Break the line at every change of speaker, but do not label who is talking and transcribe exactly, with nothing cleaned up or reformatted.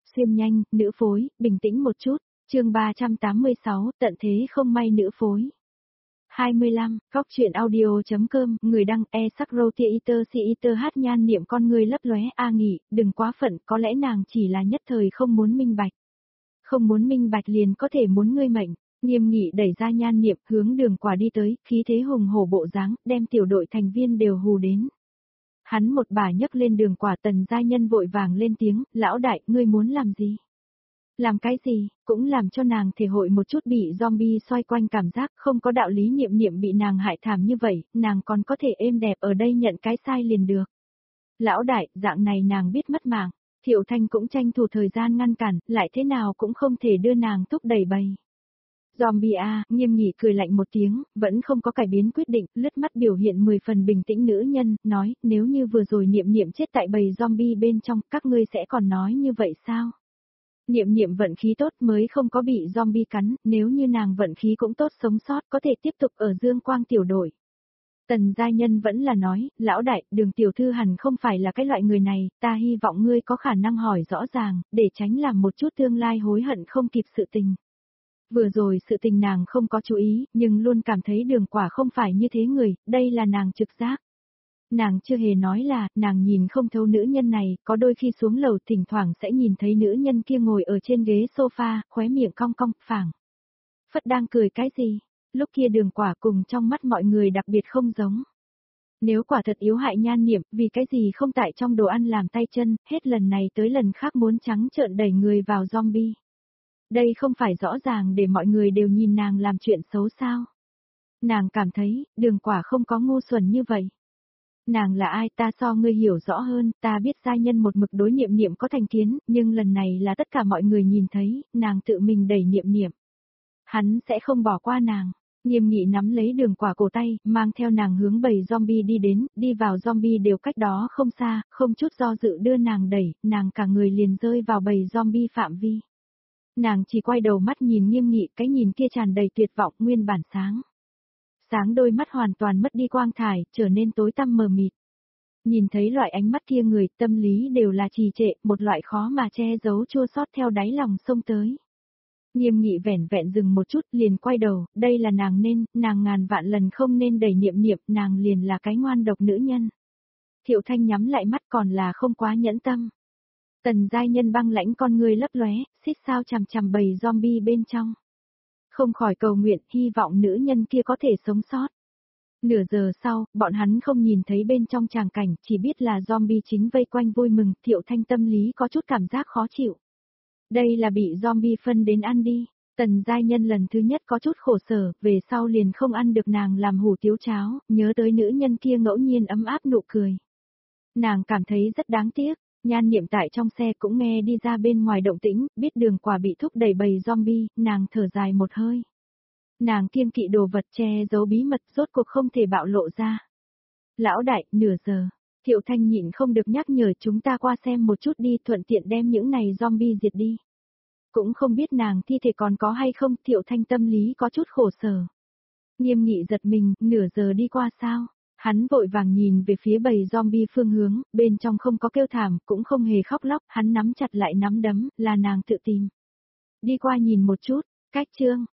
xuyên nhanh, nữ phối, bình tĩnh một chút, chương ba trăm tám mươi sáu, tận thế không may nữ phối. hai mươi lăm, góc truyện audio.com, người đăng e sắc roti iter si iter hát nhan niệm con người lấp lóe a nghỉ, đừng quá phận, có lẽ nàng chỉ là nhất thời không muốn minh bạch. Không muốn minh bạch liền có thể muốn ngươi mệnh, Nghiêm Nghị đẩy ra nhan niệm hướng Đường Quả đi tới, khí thế hùng hổ bộ dáng, đem tiểu đội thành viên đều hù đến. Hắn một bà nhấc lên Đường Quả, Tần gia nhân vội vàng lên tiếng, lão đại, ngươi muốn làm gì? Làm cái gì, cũng làm cho nàng thể hội một chút bị zombie xoay quanh cảm giác, không có đạo lý Niệm Niệm bị nàng hại thảm như vậy, nàng còn có thể êm đẹp ở đây nhận cái sai liền được. Lão đại, dạng này nàng biết mất mạng, Thiệu Thanh cũng tranh thủ thời gian ngăn cản, lại thế nào cũng không thể đưa nàng thúc đẩy bầy. Zombie a, Nghiêm Nghị cười lạnh một tiếng, vẫn không có cải biến quyết định, lướt mắt biểu hiện mười phần bình tĩnh nữ nhân, nói, nếu như vừa rồi Niệm Niệm chết tại bầy zombie bên trong, các ngươi sẽ còn nói như vậy sao? Niệm Niệm vận khí tốt mới không có bị zombie cắn, nếu như nàng vận khí cũng tốt sống sót có thể tiếp tục ở Dương Quang tiểu đội. Tần gia nhân vẫn là nói, lão đại, Đường tiểu thư hẳn không phải là cái loại người này, ta hy vọng ngươi có khả năng hỏi rõ ràng, để tránh làm một chút tương lai hối hận không kịp sự tình. Vừa rồi sự tình nàng không có chú ý, nhưng luôn cảm thấy Đường Quả không phải như thế người, đây là nàng trực giác. Nàng chưa hề nói là, nàng nhìn không thấu nữ nhân này, có đôi khi xuống lầu thỉnh thoảng sẽ nhìn thấy nữ nhân kia ngồi ở trên ghế sofa, khóe miệng cong cong, phảng phất đang cười cái gì, lúc kia Đường Quả cùng trong mắt mọi người đặc biệt không giống. Nếu quả thật yếu hại nhan niệm, vì cái gì không tại trong đồ ăn làm tay chân, hết lần này tới lần khác muốn trắng trợn đẩy người vào zombie. Đây không phải rõ ràng để mọi người đều nhìn nàng làm chuyện xấu sao. Nàng cảm thấy, Đường Quả không có ngu xuẩn như vậy. Nàng là ai ta so ngươi hiểu rõ hơn, ta biết gia nhân một mực đối Niệm Niệm có thành kiến, nhưng lần này là tất cả mọi người nhìn thấy, nàng tự mình đẩy Niệm Niệm. Hắn sẽ không bỏ qua nàng. Nghiêm Nghị nắm lấy Đường Quả cổ tay, mang theo nàng hướng bầy zombie đi đến, đi vào zombie đều cách đó không xa, không chút do dự đưa nàng đẩy, nàng cả người liền rơi vào bầy zombie phạm vi. Nàng chỉ quay đầu mắt nhìn Nghiêm Nghị, cái nhìn kia tràn đầy tuyệt vọng, nguyên bản sáng. Sáng đôi mắt hoàn toàn mất đi quang thải, trở nên tối tăm mờ mịt. Nhìn thấy loại ánh mắt kia người, tâm lý đều là trì trệ, một loại khó mà che giấu chua xót theo đáy lòng xông tới. Nghiêm Nghị vẻn vẹn dừng một chút, liền quay đầu, đây là nàng nên, nàng ngàn vạn lần không nên đẩy Niệm Niệm, nàng liền là cái ngoan độc nữ nhân. Thiệu Thanh nhắm lại mắt còn là không quá nhẫn tâm. Tần giai nhân băng lãnh con người lấp lóe, xít sao chằm chằm bầy zombie bên trong. Không khỏi cầu nguyện, hy vọng nữ nhân kia có thể sống sót. Nửa giờ sau, bọn hắn không nhìn thấy bên trong tràng cảnh, chỉ biết là zombie chính vây quanh vui mừng, Thiệu Thanh tâm lý có chút cảm giác khó chịu. Đây là bị zombie phân đến ăn đi. Tần giai nhân lần thứ nhất có chút khổ sở, về sau liền không ăn được nàng làm hủ tiếu cháo, nhớ tới nữ nhân kia ngẫu nhiên ấm áp nụ cười. Nàng cảm thấy rất đáng tiếc. Nhan Niệm tại trong xe cũng nghe đi ra bên ngoài động tĩnh, biết Đường Quả bị thúc đẩy bầy zombie, nàng thở dài một hơi. Nàng kiêng kỵ đồ vật che giấu bí mật rốt cuộc không thể bạo lộ ra. Lão đại, nửa giờ, Thiệu Thanh nhịn không được nhắc nhở chúng ta qua xem một chút đi, thuận tiện đem những này zombie diệt đi. Cũng không biết nàng thi thể còn có hay không, Thiệu Thanh tâm lý có chút khổ sở. Nghiêm Nghị giật mình, nửa giờ đi qua sao? Hắn vội vàng nhìn về phía bầy zombie phương hướng, bên trong không có kêu thảm, cũng không hề khóc lóc, hắn nắm chặt lại nắm đấm, là nàng tự tìm. Đi qua nhìn một chút, cách chương,